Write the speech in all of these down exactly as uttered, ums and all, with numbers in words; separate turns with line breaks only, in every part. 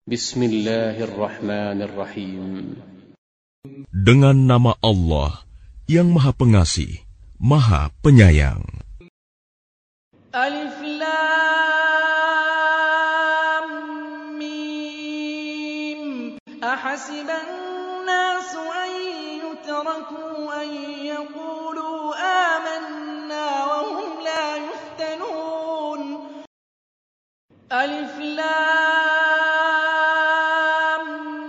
Bismillahirrahmanirrahim.
Dengan nama Allah yang Maha Pengasih, Maha Penyayang.
Alif Lam Mim. Ahasiban nasu an yutraku an yaqulu amanna wa hum la yuftanun. Alif Lam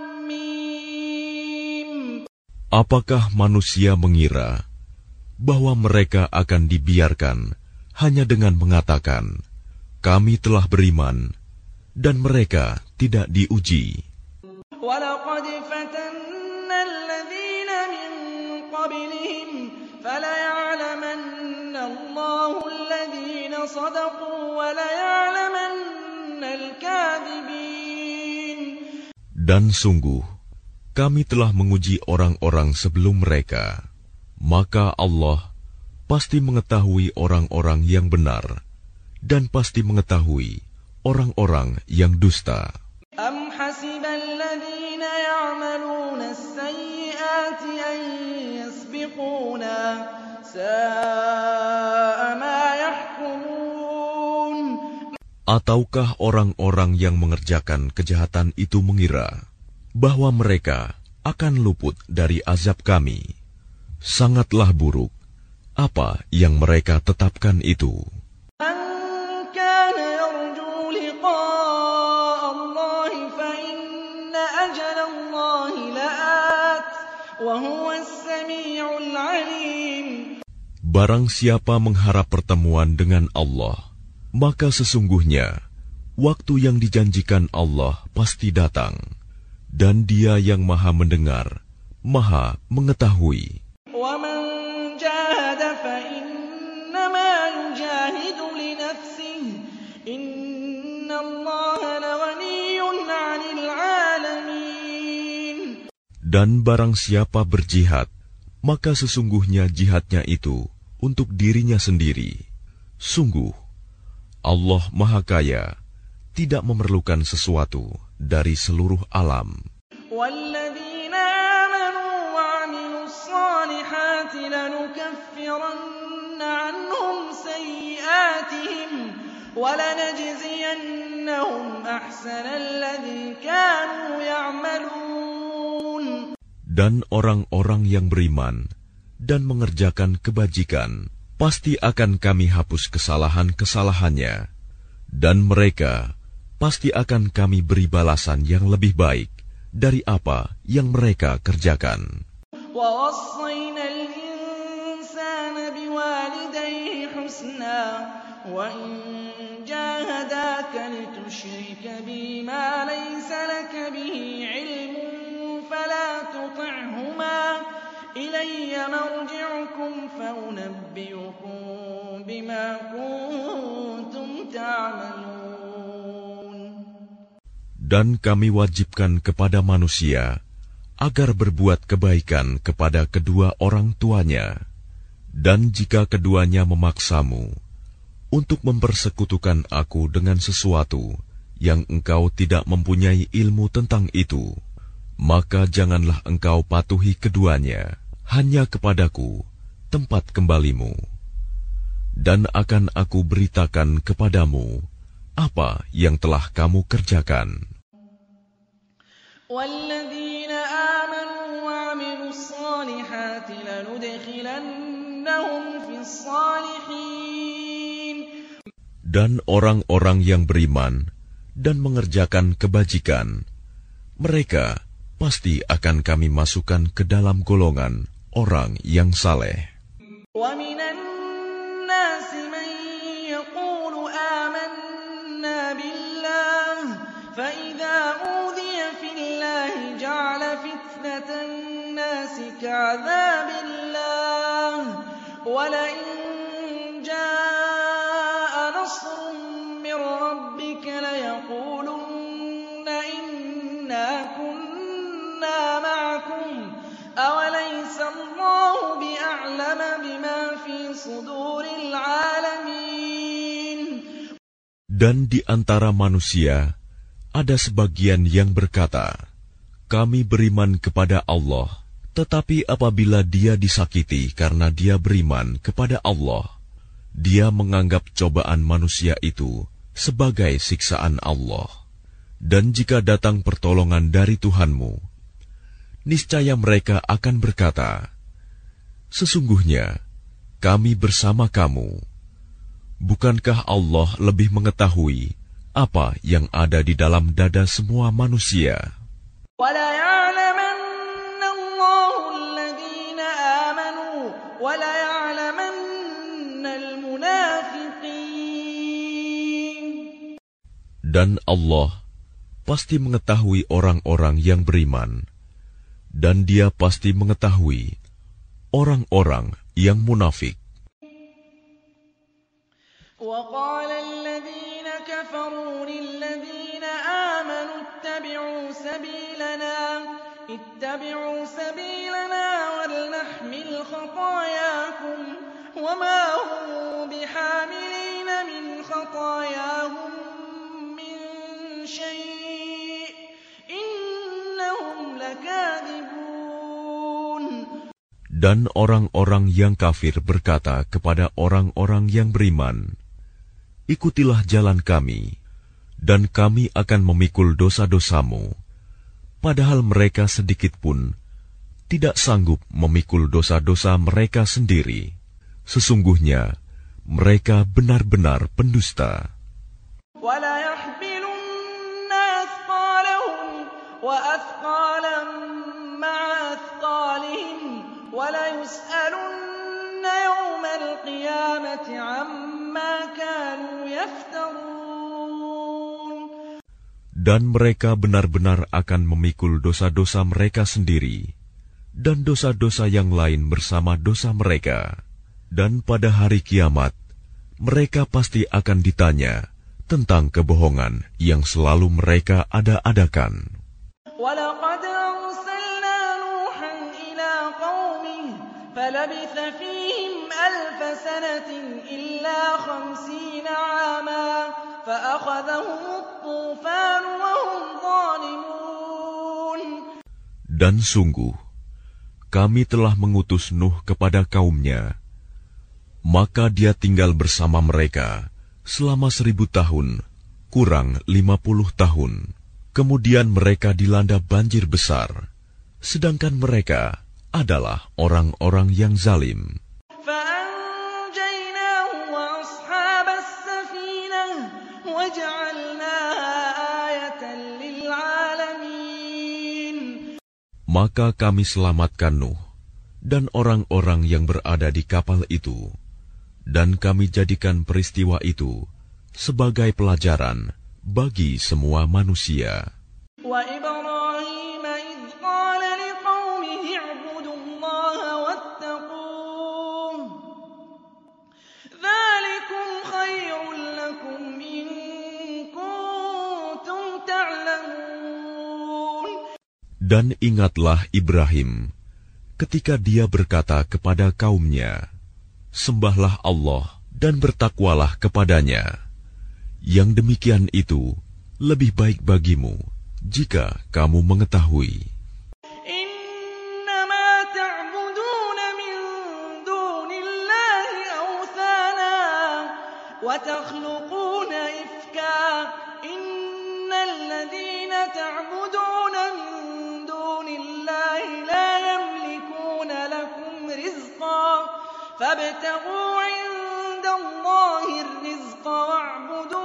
Mim.
Apakah manusia mengira bahwa mereka akan dibiarkan hanya dengan mengatakan, kami telah beriman, dan mereka tidak diuji?
وَلَقَدْ فَتَنَّا الَّذِينَ مِن قَبْلِهِمْ فَلَيَعْلَمَنَّ اللَّهُ الَّذِينَ صَدَقُوا وَلَيَعْلَمَنَّ الْكَاذِبِينَ.
Dan sungguh, kami telah menguji orang-orang sebelum mereka, maka Allah pasti mengetahui orang-orang yang benar, dan pasti mengetahui orang-orang yang dusta.
أَمْ حَسِبَ الَّذِينَ يَعْمَلُونَ السَّيِّئَاتِ أَن يَسْبِقُونَا سَاءَ مَا يَحْكُمُونَ.
Ataukah orang-orang yang mengerjakan kejahatan itu mengira bahwa mereka akan luput dari azab kami? Sangatlah buruk apa yang mereka tetapkan itu.
مَنْ كَانَ يَرْجُو لِقَاءَ اللَّهِ فَإِنَّ أَجَلَ اللَّهِ لَآتٍ وَهُوَ السَّمِيعُ الْعَلِيمُ.
Barang siapa mengharap pertemuan dengan Allah, maka sesungguhnya waktu yang dijanjikan Allah pasti datang, dan Dia yang Maha Mendengar, Maha Mengetahui.
وَمَنْ جَاهَدَ فَإِنَّمَا يُجَاهِدُ لِنَفْسِهِ إِنَّ اللَّهَ لَغَنِيٌّ عَنِ الْعَالَمِينَ.
Dan barang siapa berjihad, maka sesungguhnya jihadnya itu untuk dirinya sendiri. Sungguh, Allah Maha Kaya, tidak memerlukan sesuatu dari seluruh alam.
وَالَّذِينَ آمَنُوا وَعَمِلُوا الصَّالِحَاتِ لَنُكَفِّرَنَّ عَنْهُمْ سَيِّئَاتِهِمْ وَلَنَجْزِيَنَّهُمْ أَحْسَنَ الَّذِي كَانُوا يَعْمَلُونَ.
Dan orang-orang yang beriman dan mengerjakan kebajikan, pasti akan kami hapus kesalahan-kesalahannya, dan mereka pasti akan kami beri balasan yang lebih baik dari apa yang mereka kerjakan.
وَوَصَّيْنَا الْإِنسَانَ بِوَالِدَيْهِ حُسْنًا وَإِن جَاهَدَاكَ لِتُشْرِكَ بِي مَا لَيْسَ لَكَ بِهِ عِلْمٌ فَلَا تُطِعْهُمَا إِلَيَّ مَرْجِعُكُمْ فَأُنَبِّئُكُم بِمَا كُنتُمْ تَعْمَلُونَ.
Dan kami wajibkan kepada manusia agar berbuat kebaikan kepada kedua orang tuanya, dan jika keduanya memaksamu untuk mempersekutukan aku dengan sesuatu yang engkau tidak mempunyai ilmu tentang itu, maka janganlah engkau patuhi keduanya, hanya kepadaku tempat kembalimu, dan akan aku beritakan kepadamu apa yang telah kamu kerjakan.
وَالَّذِينَ آمَنُوا وَعَمِلُوا الصَّالِحَاتِ لَنُدْخِلَنَّهُمْ فِي الصَّالِحِينَ.
Dan orang-orang yang beriman dan mengerjakan kebajikan, mereka pasti akan kami masukkan ke dalam golongan orang yang saleh.
وَمِنَ النَّاسِ مَن يَقُولُ آمَنَّا بِاللَّهِ فَإِذَا أُوذِيَ فِي اللَّهِ جَعَلَ فِتْنَةَ النَّاسِ كَعَذَابِ اللَّهِ وَلَئِن جَاءَ نَصْرٌ مِّن رَّبِّكَ لَيَقُولُنَّ إِنَّا كُنَّا مَعَكُمْ أَوَلَيْسَ اللَّهُ بِأَعْلَمَ بِمَا فِي صُدُورِ الْعَالَمِينَ.
Dan di antara manusia Ada sebagian yang berkata, kami beriman kepada Allah, tetapi apabila dia disakiti karena dia beriman kepada Allah, dia menganggap cobaan manusia itu sebagai siksaan Allah. Dan jika datang pertolongan dari Tuhanmu, niscaya mereka akan berkata, sesungguhnya kami bersama kamu. Bukankah Allah lebih mengetahui apa yang ada di dalam dada semua manusia? Dan Allah pasti mengetahui orang-orang yang beriman, dan Dia pasti mengetahui orang-orang yang munafik.
وقال الذين كفروا للذين آمنوا اتبعوا سبيلنا اتبعوا سبيلنا ولنحمل خطاياكم وما هم بحاملين من خطاياهم من شيء إنهم لكاذبون.
Dan orang-orang yang kafir berkata kepada orang-orang yang beriman, ikutilah jalan kami, dan kami akan memikul dosa-dosamu. Padahal mereka sedikit pun tidak sanggup memikul dosa-dosa mereka sendiri. Sesungguhnya mereka benar-benar pendusta. Dan mereka benar-benar akan memikul dosa-dosa mereka sendiri, dan dosa-dosa yang lain bersama dosa mereka. Dan pada hari kiamat, mereka pasti akan ditanya tentang kebohongan yang selalu mereka ada-adakan.
وَلَقَدْ أَرْسَلْنَا نُوحًا إِلَىٰ قَوْمِهِ فَلَبِثَ فِيهِمْ أَلْفَ سَنَةٍ إِلَّا خَمْسِينَ عَامًا فَأَخَذَهُمُ الطُّوفَانُ وَهُمْ ظَالِمُونَ.
Dan sungguh, kami telah mengutus Nuh kepada kaumnya, maka dia tinggal bersama mereka selama seribu tahun, kurang lima puluh tahun. Kemudian mereka dilanda banjir besar, sedangkan mereka adalah orang-orang yang zalim. Maka kami selamatkan Nuh dan orang-orang yang berada di kapal itu, dan kami jadikan peristiwa itu sebagai pelajaran bagi semua manusia. Dan ingatlah Ibrahim ketika dia berkata kepada kaumnya, sembahlah Allah dan bertakwalah kepadanya. Yang demikian itu lebih baik bagimu jika kamu mengetahui.
Innama ta'buduna min dunillahi awthana wa takhluquna ifka innal ladhina ta'buduna min dunillahi la yamlikuna lakum rizqan fabtaghu 'indallahi ar-rizqa wa'budu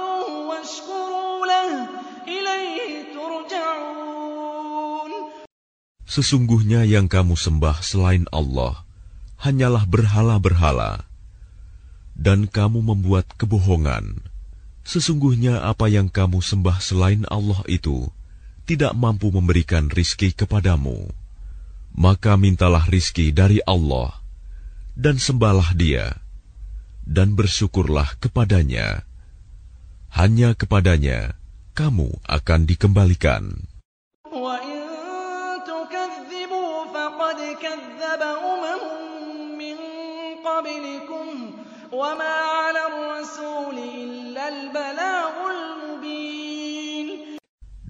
Sesungguhnya yang kamu sembah selain Allah hanyalah berhala-berhala, dan kamu membuat kebohongan. Sesungguhnya apa yang kamu sembah selain Allah itu tidak mampu memberikan rizki kepadamu. Maka mintalah rizki dari Allah, dan sembahlah Dia, dan bersyukurlah kepadanya. Hanya kepadanya kamu akan dikembalikan.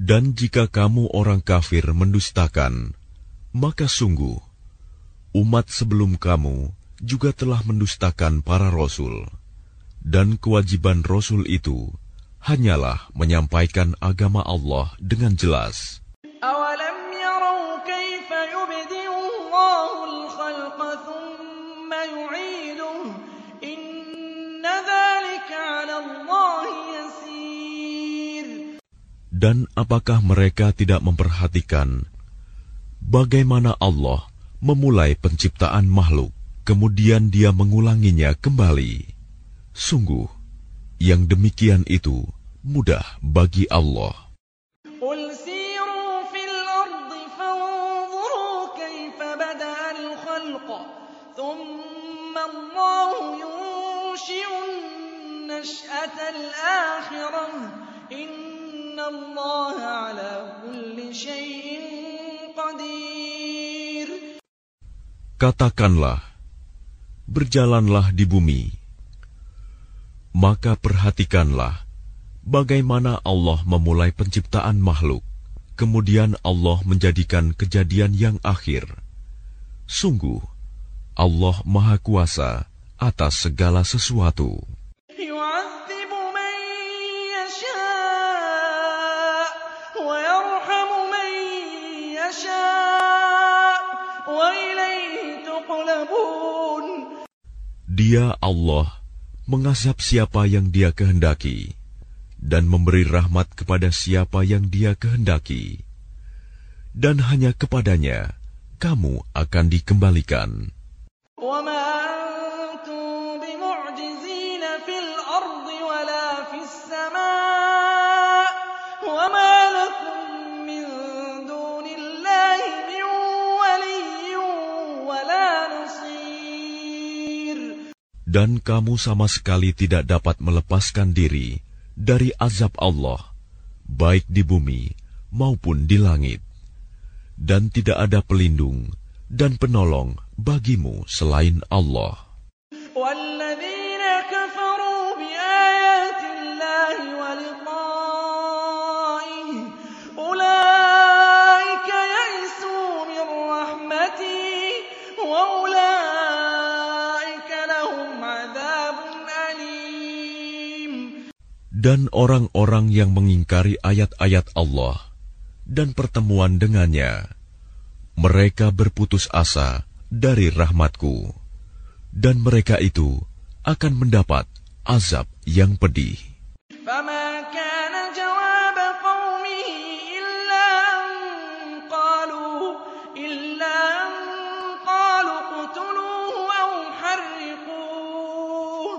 Dan jika kamu orang kafir mendustakan, maka sungguh, umat sebelum kamu juga telah mendustakan para rasul. Dan kewajiban rasul itu hanyalah menyampaikan agama Allah dengan jelas.
أَوَلَمْ يَرَوْا كَيْفَ يُبْدِئُ اللَّهُ الْخَلْقَ ثُمَّ يُعِيدُهُ إِنَّ ذَلِكَ عَلَى اللَّهِ يَسِيرٌ.
Dan apakah mereka tidak memperhatikan bagaimana Allah memulai penciptaan makhluk, kemudian Dia mengulanginya kembali? Sungguh, yang demikian itu mudah bagi Allah.
قُلْ سِيرُوا فِي الْأَرْضِ فَانظُرُوا كَيْفَ بَدَأَ الْخَلْقَ ثُمَّ اللَّهُ يُنشِئُ النَّشْأَةَ الْآخِرَةَ إِنَّ اللَّهَ عَلَى كُلِّ شَيْءٍ قَدِيرٌ.
Katakanlah, berjalanlah di bumi, maka perhatikanlah bagaimana Allah memulai penciptaan makhluk, kemudian Allah menjadikan kejadian yang akhir. Sungguh, Allah Maha Kuasa atas segala sesuatu.
يُعَذِّبُ مَن يَشَاءُ وَيَرْحَمُ مَن يَشَاءُ وَإِلَيْهِ تُقْلَبُونَ.
Dia Allah mengazab siapa yang Dia kehendaki dan memberi rahmat kepada siapa yang Dia kehendaki, dan hanya kepadanya kamu akan dikembalikan.
وَمَا أَنتُم بِمُعْجِزِينَ فِي الْأَرْضِ وَلَا فِي السَّمَاءِ وَمَا لَكُم مِّن دُونِ اللَّهِ مِن وَلِيٍّ وَلَا نَصِيرٍ.
Dan kamu sama sekali tidak dapat melepaskan diri dari azab Allah, baik di bumi maupun di langit. Dan tidak ada pelindung dan penolong bagimu selain Allah.
وَالَّذِينَ كَفَرُوا بِآيَاتِ اللَّهِ وَلِقَائِهِ أُولَٰئِكَ يَئِسُوا مِن رَّحْمَتِي وَأُولَٰئِكَ لَهُمْ عَذَابٌ أَلِيمٌ.
Dan orang-orang yang mengingkari ayat-ayat Allah dan pertemuan dengannya, mereka berputus asa dari rahmatku, dan mereka itu akan mendapat azab yang pedih.
فَمَا كَانَ جَوَابَ قَوْمِهِ إِلَّا أَن قَالُوا إِلَّا أَن قَالُوا اقْتُلُوهُ أَوْ حَرِّقُوهُ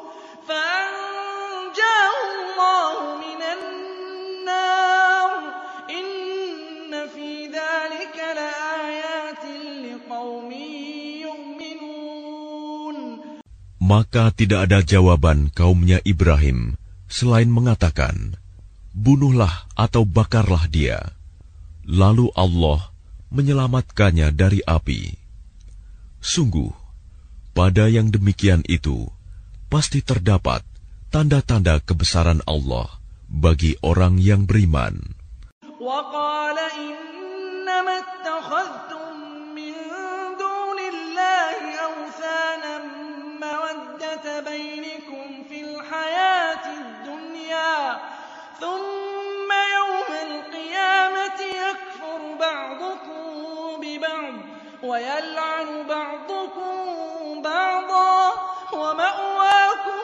فَأَنجَاهُ اللَّهُ مِنَ النَّارِ إِنَّ فِي ذَلِكَ لَآيَاتٍ لِقَوْمٍ يُؤْمِنُونَ.
Maka tidak ada jawaban kaumnya Ibrahim selain mengatakan, bunuhlah atau bakarlah dia. Lalu Allah menyelamatkannya dari api. Sungguh, pada yang demikian itu pasti terdapat tanda-tanda kebesaran Allah bagi orang yang beriman.
وَقَالَ إِنَّمَا اتَّخَذْتُم مِّن دُونِ اللَّهِ أَوْثَانًا مَّوَدَّةَ بَيْنِكُمْ فِي الْحَيَاةِ الدُّنْيَا ثُمَّ يَوْمَ الْقِيَامَةِ يَكْفُرُ بَعْضُكُم بِبَعْضٍ وَيَلْعَنُ بَعْضُكُم بَعْضًا وَمَأْوَاكُمُ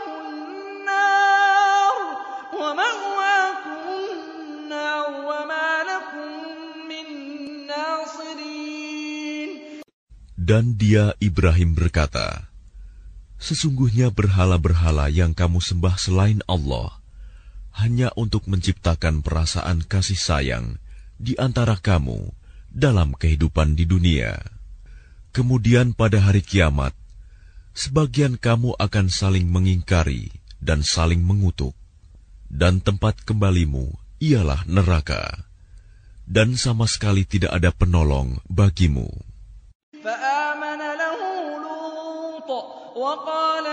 النَّارُ وَمَأْوَاكُمُ النَّارُ وَمَا لَكُم مِّن نَّاصِرِينَ.
Dan dia Ibrahim berkata, sesungguhnya berhala-berhala yang kamu sembah selain Allah hanya untuk menciptakan perasaan kasih sayang di antara kamu dalam kehidupan di dunia. Kemudian pada hari kiamat, sebagian kamu akan saling mengingkari dan saling mengutuk, dan tempat kembalimu ialah neraka, dan sama sekali tidak ada penolong bagimu.
فآمن له لوط وقال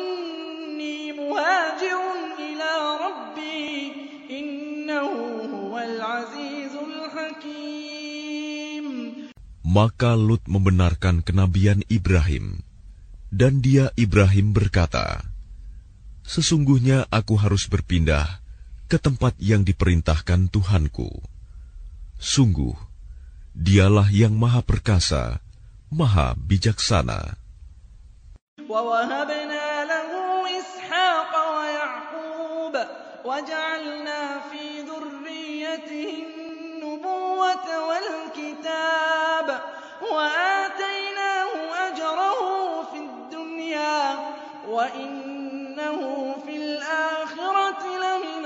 إني مهاجر إلى ربي إنه هو العزيز حكيم.
Maka Lut membenarkan kenabian Ibrahim, dan dia Ibrahim berkata, "Sesungguhnya aku harus berpindah ke tempat yang diperintahkan Tuhanku. Sungguh, Dialah yang Maha Perkasa, Maha Bijaksana."
وَوَهَبْنَا لَهُ إِسْحَاقَ وَيَعْقُوبَ وَجَعَلْنَا فِي ذُرِّيَّتِهِ النُّبُوَّةَ وَالْكِتَابَ وَآتَيْنَاهُ أَجْرَهُ فِي الدُّنْيَا وَإِنَّهُ فِي الْآخِرَةِ لَمِنَ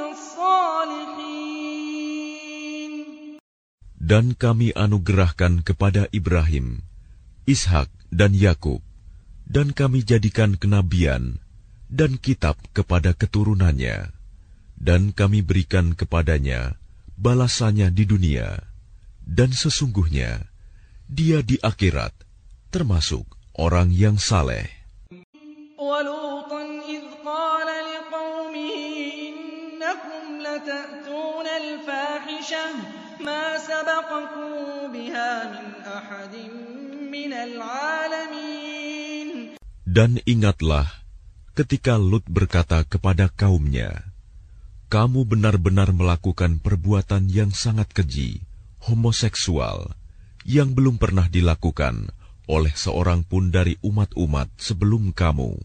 الصَّالِحِينَ.
Dan kami anugerahkan kepada Ibrahim, Ishak dan Yakub, dan kami jadikan kenabian dan kitab kepada keturunannya, dan kami berikan kepadanya balasannya di dunia, dan sesungguhnya dia di akhirat termasuk orang yang saleh.
وَلُوطًا إِذْ قَالَ لِقَوْمِهِ إِنَّكُمْ لَتَأْتُونَ الْفَاحِشَةَ مَا سَبَقَكُم بِهَا مِنْ أَحَدٍ مِنَ الْعَالَمِينَ.
Dan ingatlah ketika Lut berkata kepada kaumnya, "Kamu benar-benar melakukan perbuatan yang sangat keji, homoseksual, yang belum pernah dilakukan oleh seorang pun dari umat-umat sebelum kamu.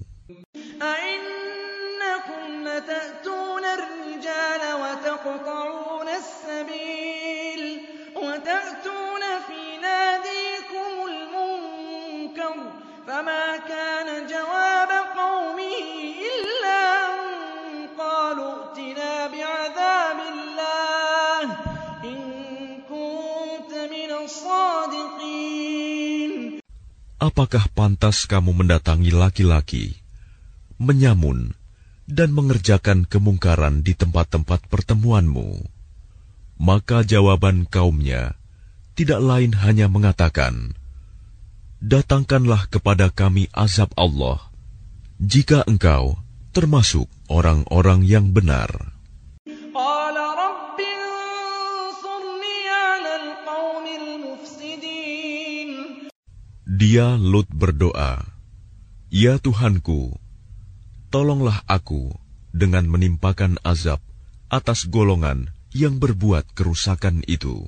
أَإِنَّكُمْ لَتَأْتُونَ الرِّجَالَ وَتَقْطَعُونَ السَّبِيلَ وَتَأْتُونَ فِي نَادِيكُمُ الْمُنكَرَ فَمَا كَانَ جَوَابَ قَوْمِهِ إِلَّا أَن قَالُوا ائْتِنَا بِعَذَابِ اللَّهِ إِن كُنتَ مِنَ الصَّادِقِينَ.
Apakah pantas kamu mendatangi laki-laki, menyamun, dan mengerjakan kemungkaran di tempat-tempat pertemuanmu? Maka jawaban kaumnya tidak lain hanya mengatakan, "Datangkanlah kepada kami azab Allah, jika engkau termasuk orang-orang yang benar."
قَالَ رَبِّ انصُرْنِي عَلَى الْقَوْمِ الْمُفْسِدِينَ.
Dia Lut berdoa, "Ya Tuhanku, tolonglah aku dengan menimpakan azab atas golongan yang berbuat kerusakan itu."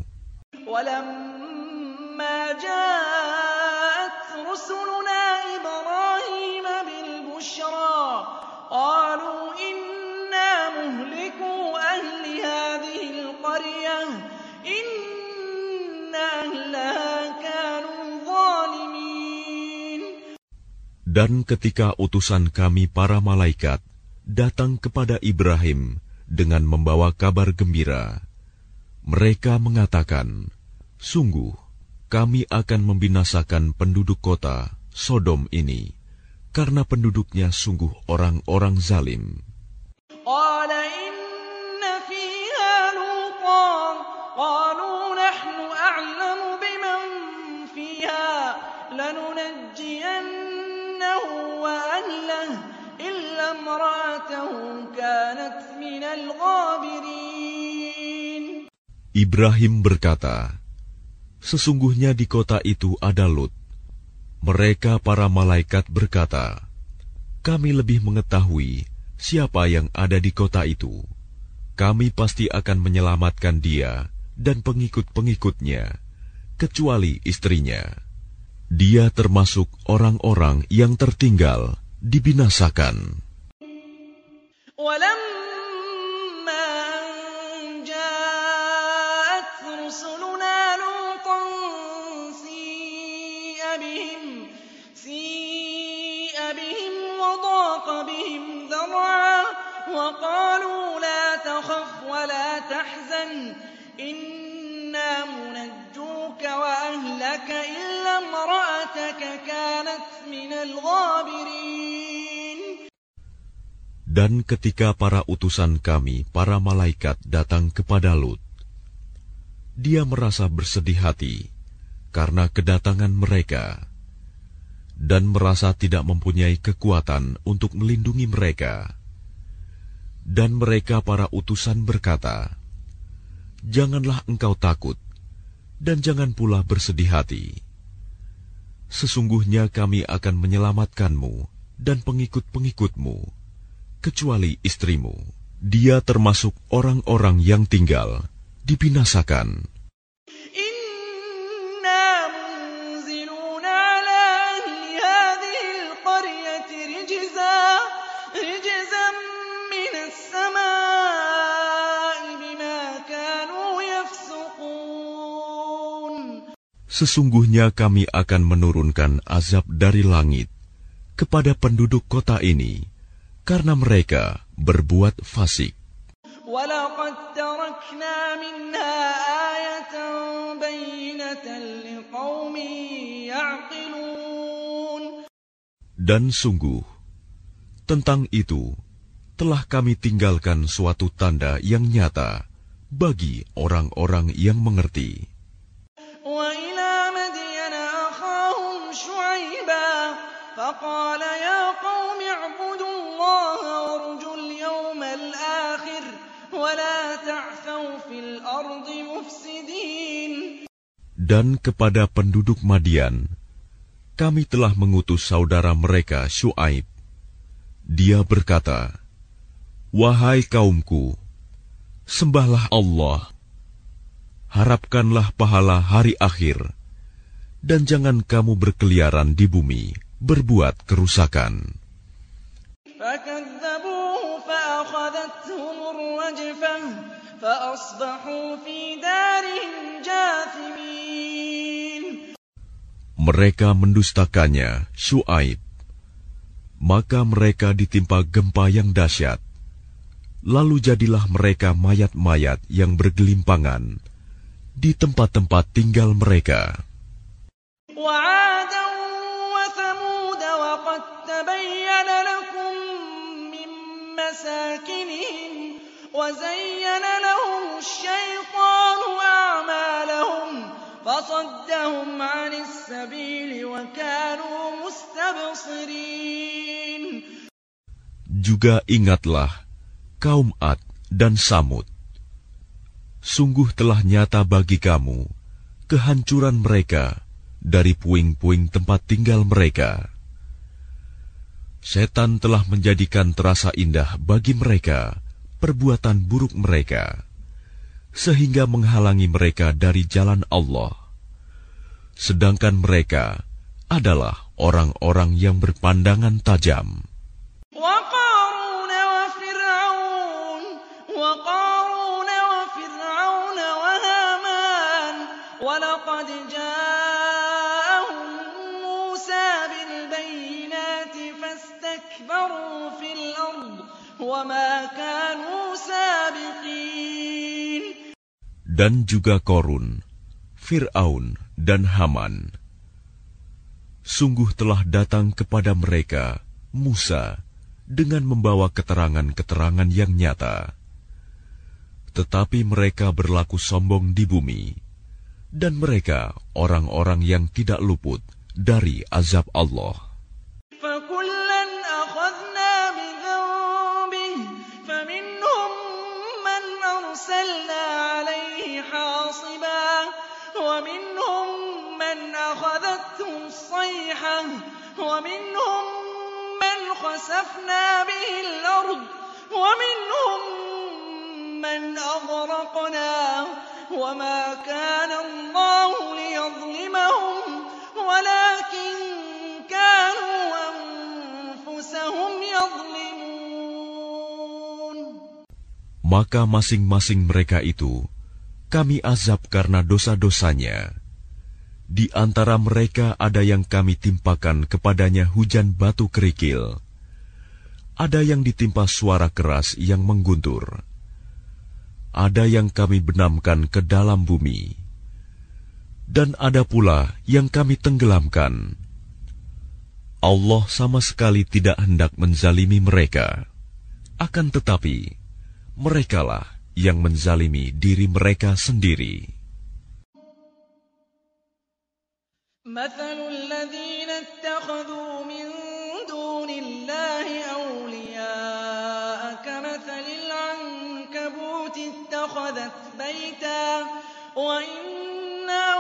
وَلَمَّا جَاءَتْ رُسُلُنَا إِبْرَاهِيمَ بِالْبُشْرَىٰ قَالُوا إِنَّا مُهْلِكُو أَهْلِ هَٰذِهِ الْقَرْيَةِ إِنَّ أَهْلَهَا كَانُوا ظَالِمِينَ.
Dan ketika utusan kami para malaikat datang kepada Ibrahim dengan membawa kabar gembira, mereka mengatakan, "Sungguh, kami akan membinasakan penduduk kota Sodom ini, karena penduduknya sungguh orang-orang zalim."
قَالَ إِنَّ فِيهَا لُوطًا قَالُوا نَحْنُ أَعْلَمُ بِمَن فِيهَا لَنُنَجِّيَنَّهُ وَأَهْلَهُ إِلَّا امْرَأَتَهُ كَانَتْ مِنَ الْغَابِرِينَ.
Ibrahim berkata, "Sesungguhnya di kota itu ada Lut." Mereka para malaikat berkata, "Kami lebih mengetahui siapa yang ada di kota itu. Kami pasti akan menyelamatkan dia dan pengikut-pengikutnya, kecuali istrinya. Dia termasuk orang-orang yang tertinggal, dibinasakan."
وَلَمَّا أَن جَاءَتْ رُسُلُنَا لُوطًا سِيءَ بِهِمْ سِيءَ بِهِمْ وَضَاقَ بِهِمْ ذَرْعًا وَقَالُوا لَا تَخَفْ وَلَا تَحْزَنْ إِنَّا مُنَجُّوكَ وَأَهْلَكَ إِلَّا امْرَأَتَكَ كَانَتْ مِنَ الْغَابِرِينَ.
Dan ketika para utusan kami, para malaikat datang kepada Lut, dia merasa bersedih hati karena kedatangan mereka, dan merasa tidak mempunyai kekuatan untuk melindungi mereka. Dan mereka para utusan berkata, "Janganlah engkau takut dan jangan pula bersedih hati. Sesungguhnya kami akan menyelamatkanmu dan pengikut-pengikutmu, kecuali istrimu. Dia termasuk orang-orang yang tinggal, dibinasakan.
Inna munziluna ala ahli hadhihi al-qaryati rijzan rijzan minas samaa'i bima kanu yafsuqun.
Sesungguhnya kami akan menurunkan azab dari langit kepada penduduk kota ini karena mereka berbuat fasik.
وَلَقَدْ تَرَكْنَا مِنْهَا آيَةً بَيِّنَةً لِقَوْمٍ يَعْقِلُونَ.
Dan sungguh, tentang itu telah kami tinggalkan suatu tanda yang nyata bagi orang-orang yang mengerti.
وَإِلَى مَدْيَنَ أَخَاهُمْ شُعَيْبًا فَقَالَ يَا قَوْمِ اعْبُدُوا اللَّهَ وَارْجُوا الْيَوْمَ الْآخِرَ وَلَا تَعْثَوْا فِي الْأَرْضِ مُفْسِدِينَ.
Dan kepada penduduk Madian, kami telah mengutus saudara mereka Syuaib. Dia berkata, "Wahai kaumku, sembahlah Allah, harapkanlah pahala hari akhir, dan jangan kamu berkeliaran di bumi, berbuat kerusakan."
فَكَذَّبُوهُ فَأَخَذَتْهُمُ الرَّجْفَةُ فَأَصْبَحُوا فِي دَارِهِمْ جَاثِمِينَ.
Mereka mendustakannya, Syuaib. Maka mereka ditimpa gempa yang dahsyat. Lalu jadilah mereka mayat-mayat yang bergelimpangan di tempat-tempat tinggal mereka.
وَعَادًا وَثَمُودَ وَقَدْ تَبَيَّنَ لَكُم مِّن مَّسَاكِنِهِمْ وَزَيَّنَ لَهُمُ الشَّيْطَانُ أَعْمَالَهُمْ فَصَدَّهُمْ عَنِ السَّبِيلِ وَكَانُوا مُسْتَبْصِرِينَ.
Juga ingatlah kaum Ad dan Samud. Sungguh telah nyata bagi kamu kehancuran mereka dari puing-puing tempat tinggal mereka. Setan telah menjadikan terasa indah bagi mereka perbuatan buruk mereka, sehingga menghalangi mereka dari jalan Allah. Sedangkan mereka adalah orang-orang yang berpandangan tajam.
وَقَارُونَ وَفِرْعَوْنَ وَقَارُونَ وَفِرْعَوْنَ وَهَامَانَ وَلَقَدْ جَاءَهُم مُّوسَىٰ بِالْبَيِّنَاتِ فَاسْتَكْبَرُوا فِي الْأَرْضِ وَمَا كَانُوا سَابِقِينَ.
Dan juga Korun, Fir'aun, dan Haman. Sungguh telah datang kepada mereka Musa dengan membawa keterangan-keterangan yang nyata. Tetapi mereka berlaku sombong di bumi, dan mereka orang-orang yang tidak luput dari azab Allah.
فَكُلًّا أَخَذْنَا بِذَنبِهِ فَمِنْهُم مَّنْ أَرْسَلْنَا عَلَيْهِ حَاصِبًا وَمِنْهُم مَّنْ أَخَذَتْهُ الصَّيْحَةُ وَمِنْهُم مَّنْ خَسَفْنَا بِهِ الْأَرْضَ وَمِنْهُم مَّنْ أَغْرَقْنَا وَمَا كَانَ اللَّهُ لِيَظْلِمَهُمْ وَلَٰكِن كَانُوا أَنفُسَهُمْ يَظْلِمُونَ.
Maka masing-masing mereka itu kami azab karena dosa-dosanya. Di antara mereka ada yang kami timpakan kepadanya hujan batu kerikil. Ada yang ditimpa suara keras yang mengguntur. Ada yang kami benamkan ke dalam bumi. Dan ada pula yang kami tenggelamkan. Allah sama sekali tidak hendak menzalimi mereka. Akan tetapi, merekalah yang menzalimi diri mereka sendiri.
مَثَلُ الَّذِينَ اتَّخَذُوا مِن دُونِ اللَّهِ أَوْلِيَاءَ كَمَثَلِ الْعَنكَبُوتِ اتَّخَذَتْ بَيْتًا وَإِنَّ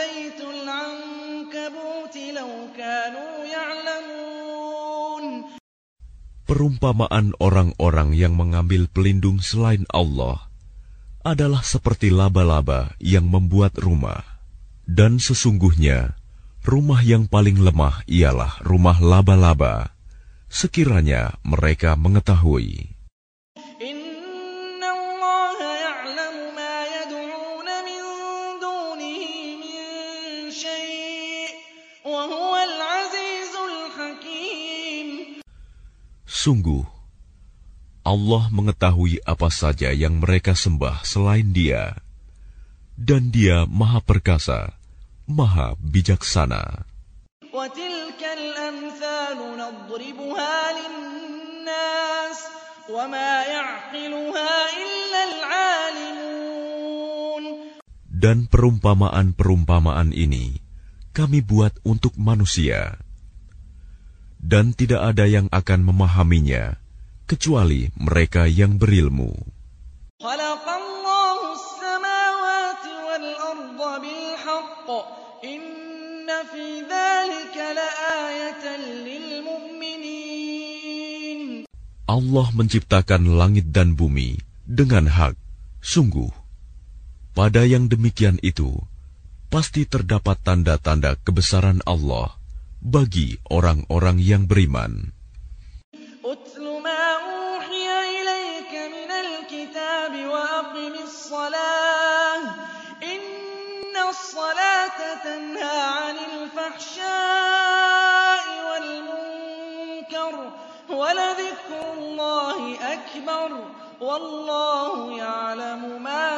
بَيْتُ الْعَنكَبُوتِ لَوْ كَانُوا يَعْلَمُونَ.
Perumpamaan orang-orang yang mengambil pelindung selain Allah adalah seperti laba-laba yang membuat rumah. Dan sesungguhnya, rumah yang paling lemah ialah rumah laba-laba, sekiranya mereka mengetahui.
Inna Allah ya'lamu ma yad'una min dunihi min syai' wa huwal azizul hakim.
Sungguh, Allah mengetahui apa saja yang mereka sembah selain Dia, dan Dia Maha Perkasa, Maha Bijaksana.
وَتِلْكَ الْأَمْثَالُ نَضْرِبُهَا لِلنَّاسِ وَمَا يَعْقِلُهَا إِلَّا الْعَالِمُونَ.
Dan perumpamaan-perumpamaan ini kami buat untuk manusia, dan tidak ada yang akan memahaminya kecuali mereka yang berilmu.
Khalaqallahu as-samawati wal arda bil haqq. Inna fi dzalika laayatan lil mu'minin.
Allah menciptakan langit dan bumi dengan hak. Sungguh, pada yang demikian itu pasti terdapat tanda-tanda kebesaran Allah bagi orang-orang yang beriman.
Utlu ma uhiya ilayka minal kitabi wa aqimis salah. Innas salata tanha 'anil fahsya'i wal munkar. Wa ladhikrullahi akbar. Wallahu ya'lamu ma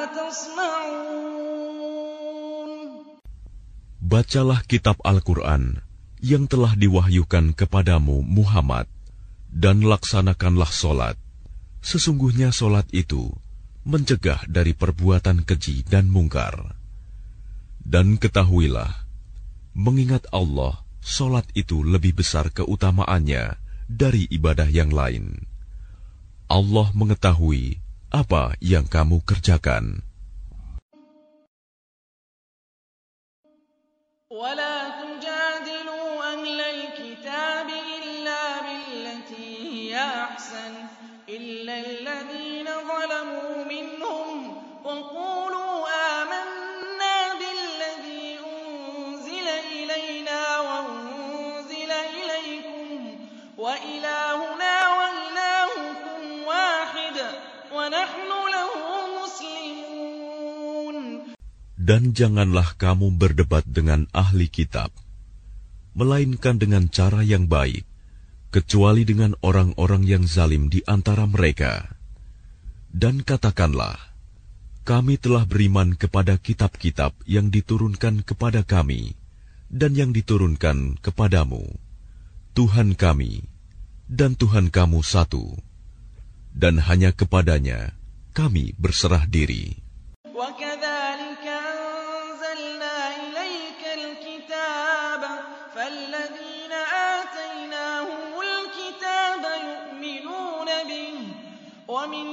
tasma'un.
Bacalah kitab Al-Quran yang telah diwahyukan kepadamu Muhammad, dan laksanakanlah solat. Sesungguhnya solat itu mencegah dari perbuatan keji dan mungkar. Dan ketahuilah, mengingat Allah, solat itu lebih besar keutamaannya dari ibadah yang lain. Allah mengetahui apa yang kamu kerjakan.
وَلَا تُجَادِلُوا أَهْلَ الْكِتَابِ إِلَّا بِالَّتِي هِيَ أَحْسَنُ إِلَّا الَّذِينَ ظَلَمُوا مِنْهُمْ وَقُولُوا آمَنَّا بِالَّذِي أُنزِلَ إِلَيْنَا وَأُنزِلَ إِلَيْكُمْ وَإِلَٰهُنَا وَإِلَٰهُكُمْ وَاحِدٌ وَنَحْنُ لَهُ مُسْلِمُونَ.
Dan janganlah kamu berdebat dengan ahli kitab, melainkan dengan cara yang baik, kecuali dengan orang-orang yang zalim di antara mereka. Dan katakanlah, kami telah beriman kepada kitab-kitab yang diturunkan kepada kami, dan yang diturunkan kepadamu. Tuhan kami, dan Tuhan kamu satu, dan hanya kepadanya kami berserah diri.
وَكَذَلِكَ أَنزَلْنَا إِلَيْكَ الْكِتَابَ فَالَّذِينَ آتَيْنَاهُمُ الْكِتَابَ يُؤْمِنُونَ بِهِ وَمِنْ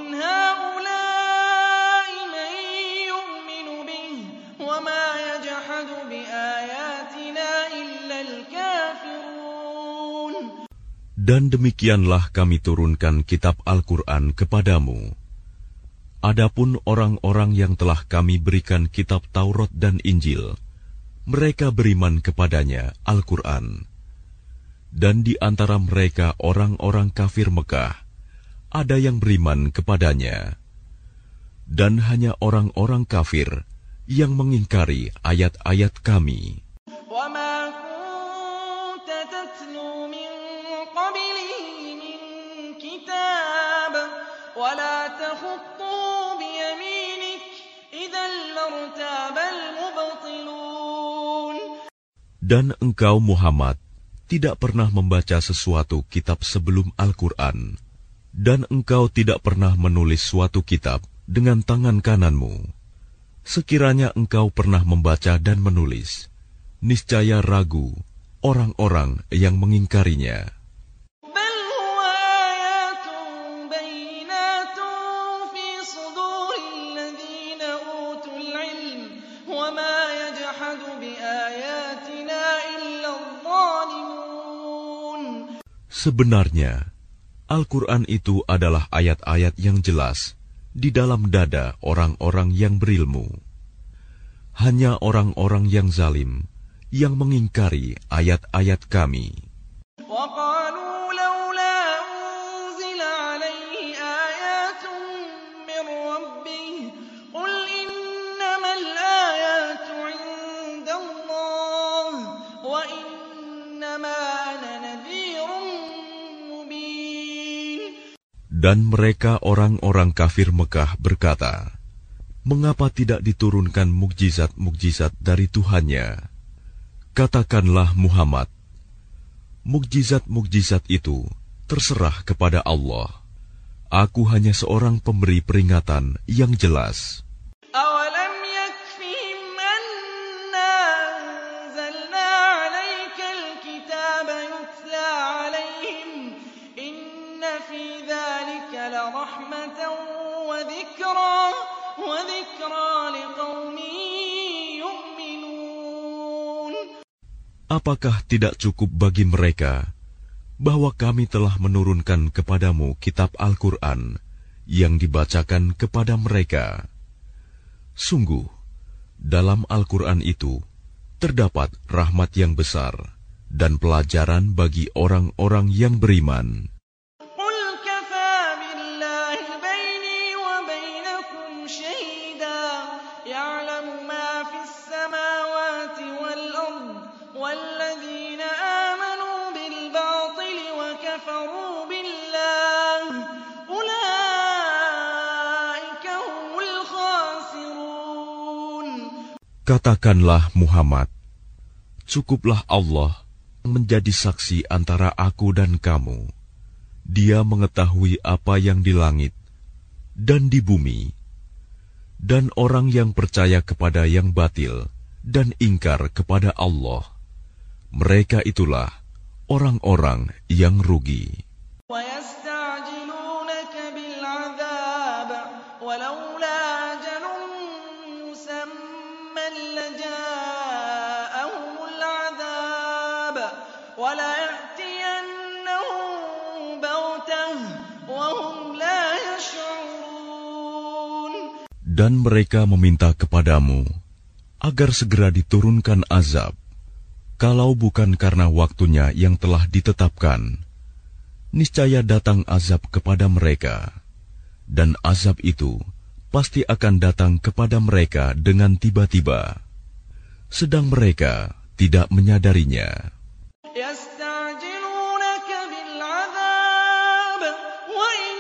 هَٰؤُلَاءِ مَن يُؤْمِنُ بِهِ وَمَا يَجْحَدُ بِآيَاتِنَا إِلَّا الْكَافِرُونَ.
Dan demikianlah kami turunkan kitab Al-Quran kepadamu. Adapun orang-orang yang telah kami berikan kitab Taurat dan Injil, mereka beriman kepadanya, Al-Quran. Dan di antara mereka orang-orang kafir Mekah, ada yang beriman kepadanya. Dan hanya orang-orang kafir yang mengingkari ayat-ayat kami.
وَمَا كُنتَ تَتْلُو مِن قَبْلِهِ مِن كِتَابٍ وَلَا تَخُطُّهُ بِيَمِينِكَ إِذًا لَّارْتَابَ الْمُبْطِلُونَ.
Dan engkau Muhammad tidak pernah membaca sesuatu kitab sebelum Al-Quran, dan engkau tidak pernah menulis suatu kitab dengan tangan kananmu. Sekiranya engkau pernah membaca dan menulis, niscaya ragu orang-orang yang mengingkarinya.
بَلْ هُوَ آيَاتٌ بَيِّنَاتٌ فِي صُدُورِ الَّذِينَ أُوتُوا الْعِلْمَ وَمَا يَجْحَدُ بآياتنا إلا الظالمون.
Sebenarnya, Al-Quran itu adalah ayat-ayat yang jelas di dalam dada orang-orang yang berilmu. Hanya orang-orang yang zalim yang mengingkari ayat-ayat kami.
وقالوا لولا أنزل عليه آيات من ربه قل إنما الآيات عند الله وإنما أنا نذير مبين.
Dan mereka orang-orang kafir Mekah berkata, mengapa tidak diturunkan mukjizat-mukjizat dari Tuhannya? Katakanlah Muhammad, mukjizat-mukjizat itu terserah kepada Allah. Aku hanya seorang pemberi peringatan yang jelas.
أولم يكفهم أنا أنزلنا عليك الكتاب يتلى عليهم إن في ذلك لرحمة وذكرى وذكرى لقوم يؤمنون.
Apakah tidak cukup bagi mereka bahwa kami telah menurunkan kepadamu kitab Al-Quran yang dibacakan kepada mereka? Sungguh, dalam Al-Quran itu terdapat rahmat yang besar dan pelajaran bagi orang-orang yang beriman.
قل كفى بالله بيني وبينكم شهيدا يعلم ما في السماوات والأرض والذين آمنوا بالباطل وكفروا بالله أولئك هم الخاسرون.
Katakanlah Muhammad, cukuplah Allah menjadi saksi antara aku dan kamu. Dia mengetahui apa yang di langit dan di bumi. Dan orang yang percaya kepada yang batil dan ingkar kepada Allah, mereka itulah orang-orang yang rugi.
ويستعجلونك بالعذاب ولولا أجل مسمى لجاءهم العذاب وليأتينهم بغتة وهم لا يشعرون.
Dan mereka meminta kepadamu agar segera diturunkan azab. Kalau bukan karena waktunya yang telah ditetapkan, niscaya datang azab kepada mereka, dan azab itu pasti akan datang kepada mereka dengan tiba-tiba, sedang mereka tidak menyadarinya.
يستعجلونك بالعذاب وإن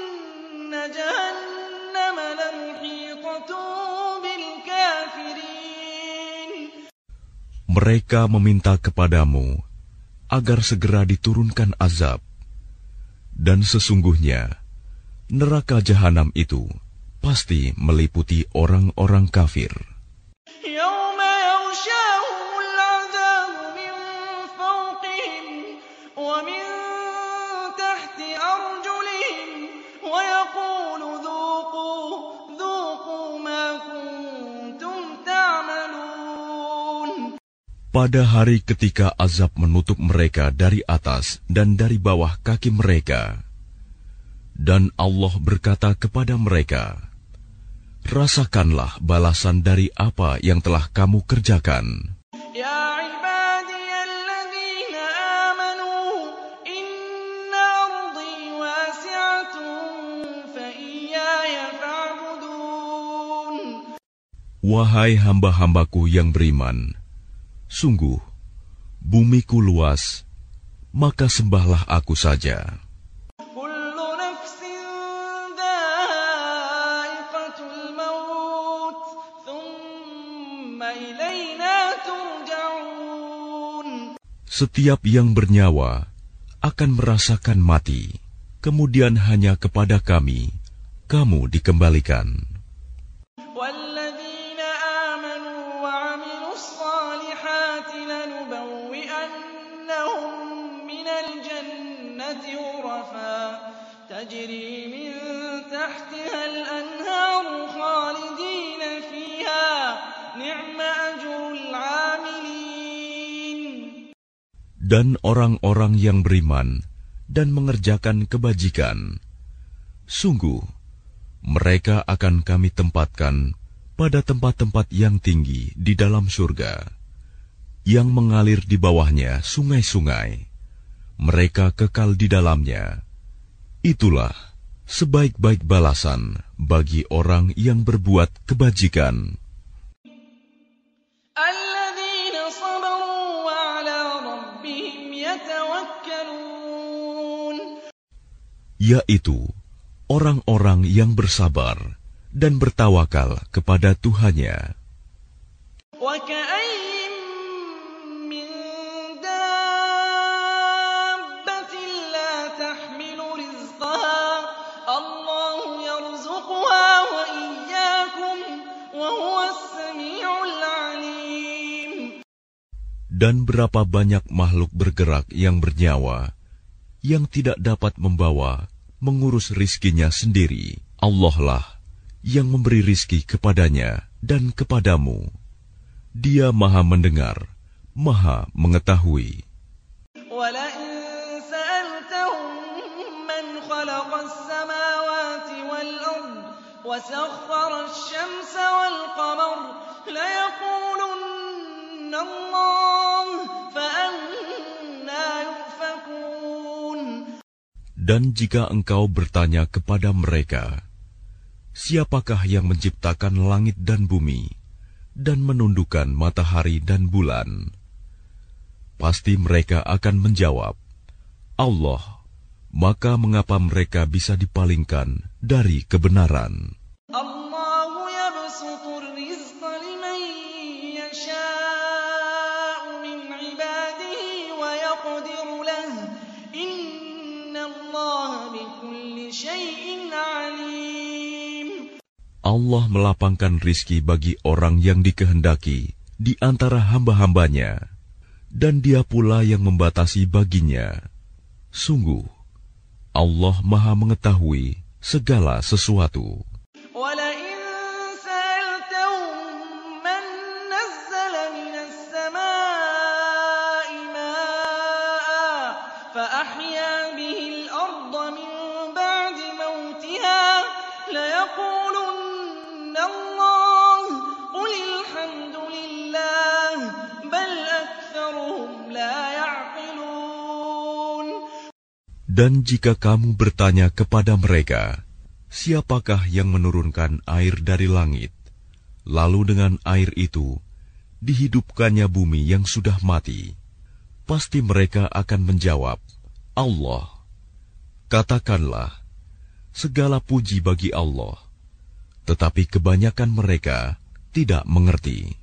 جهنم لمحيطة بالكافرين.
Mereka meminta kepadamu agar segera diturunkan azab, dan sesungguhnya neraka jahanam itu pasti meliputi orang-orang kafir.
يوم يغشاهم العذاب من فوقهم ومن تحت أرجلهم ويقول ذوقوا ذوقوا ما كنتم تعملون.
Pada hari ketika azab menutup mereka dari atas dan dari bawah kaki mereka, dan Allah berkata kepada mereka, rasakanlah balasan dari apa yang telah kamu kerjakan.
يا عبادي الذين آمنوا إن أرضي واسعة فإياي فاعبدون.
Wahai hamba-hambaku yang beriman, sungguh bumiku luas, maka sembahlah aku saja.
كل نفس ذائقة الموت ثم إلينا ترجعون.
Setiap yang bernyawa akan merasakan mati, kemudian hanya kepada kami kamu dikembalikan.
والذين آمنوا وعملوا الصالحات لنبوئنهم من الجنة غرفا تجري من تحتها الأنهار خالدين فيها نعم أجر العاملين.
Dan orang-orang yang beriman dan mengerjakan kebajikan, sungguh mereka akan kami tempatkan pada tempat-tempat yang tinggi di dalam surga, yang mengalir di bawahnya sungai-sungai. Mereka kekal di dalamnya. Itulah sebaik-baik balasan bagi orang yang berbuat kebajikan. Yaitu orang-orang yang bersabar dan bertawakal kepada Tuhannya. Dan berapa banyak makhluk bergerak yang bernyawa, yang tidak dapat membawa, mengurus rizkinya sendiri. Allah lah yang memberi rizki kepadanya dan kepadamu. Dia maha mendengar, maha mengetahui. Dan jika engkau bertanya kepada mereka, siapakah yang menciptakan langit dan bumi dan menundukkan matahari dan bulan? Pasti mereka akan menjawab, Allah. Maka mengapa mereka bisa dipalingkan dari kebenaran? Allah melapangkan rizki bagi orang yang dikehendaki di antara hamba-hambanya, dan Dia pula yang membatasi baginya. Sungguh, Allah maha mengetahui segala sesuatu. Dan jika kamu bertanya kepada mereka, siapakah yang menurunkan air dari langit, lalu dengan air itu dihidupkannya bumi yang sudah mati, pasti mereka akan menjawab, Allah. Katakanlah, segala puji bagi Allah, tetapi kebanyakan mereka tidak mengerti.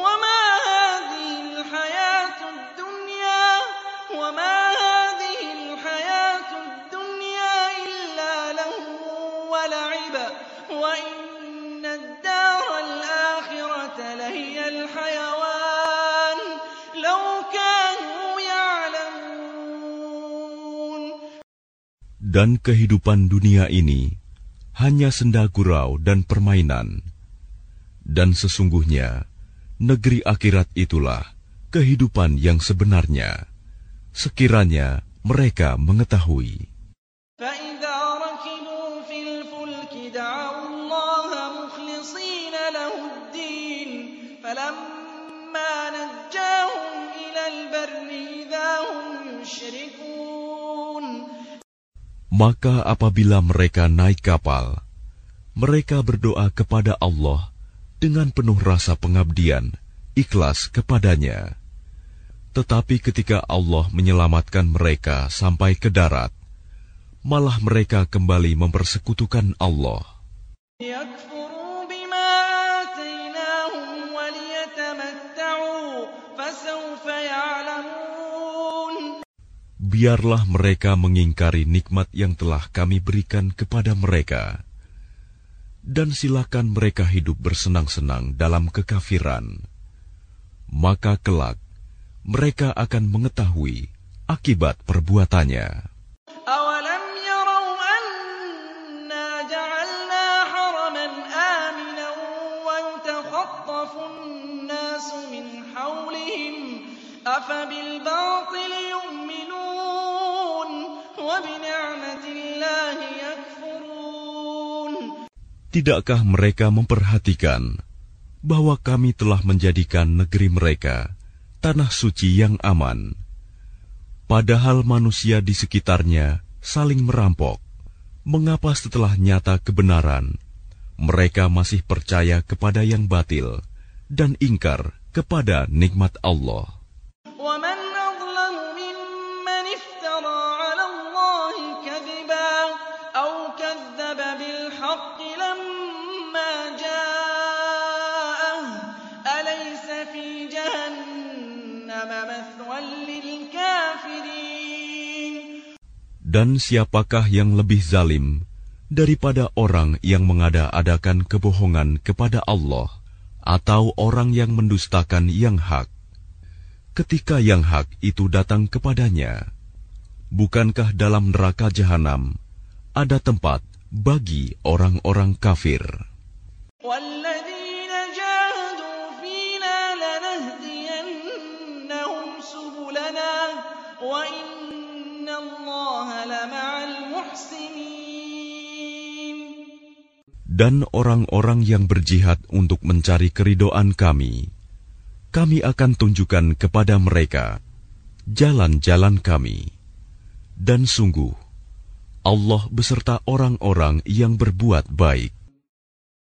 Dan kehidupan dunia ini hanya senda gurau dan permainan. Dan sesungguhnya negeri akhirat itulah kehidupan yang sebenarnya, sekiranya mereka mengetahui. Maka apabila mereka naik kapal, mereka berdoa kepada Allah dengan penuh rasa pengabdian, ikhlas kepadanya. Tetapi ketika Allah menyelamatkan mereka sampai ke darat, malah mereka kembali mempersekutukan Allah. Biarlah mereka mengingkari nikmat yang telah kami berikan kepada mereka, dan silakan mereka hidup bersenang-senang dalam kekafiran. Maka kelak mereka akan mengetahui akibat perbuatannya.
أَوَلَمْ يَرَوْا أَنَّا جَعَلْنَا حَرَمًا آمِنًا وَيُتَخَطَّفُ النَّاسُ مِنْ حَوْلِهِمْ أفبالباطل يؤمنون وبنعمة الله يكفرون.
Tidakkah mereka memperhatikan bahwa kami telah menjadikan negeri mereka tanah suci yang aman, padahal manusia di sekitarnya saling merampok? Mengapa setelah nyata kebenaran, mereka masih percaya kepada yang batil dan ingkar kepada nikmat Allah?
ومن أظلم ممن افترى على الله كذبا أو كذب بالحق لما جاءه أليس في جهنم مثوى للكافرين.
Dan siapakah yang lebih zalim daripada orang yang mengada-adakan kebohongan kepada Allah atau orang yang mendustakan yang hak ketika yang hak itu datang kepadanya? Bukankah dalam neraka jahanam ada tempat bagi orang-orang kafir?
وَالَّذِينَ جَاهَدُوا فِينَا لَنَهْدِيَنَّهُمْ سُبُلَنَا وَإِنَّ اللَّهَ لَمَعَ الْمُحْسِنِينَ.
Dan orang-orang yang berjihad untuk mencari keridhaan kami, kami akan tunjukkan kepada mereka jalan-jalan kami. Dan sungguh, Allah beserta orang-orang yang berbuat baik.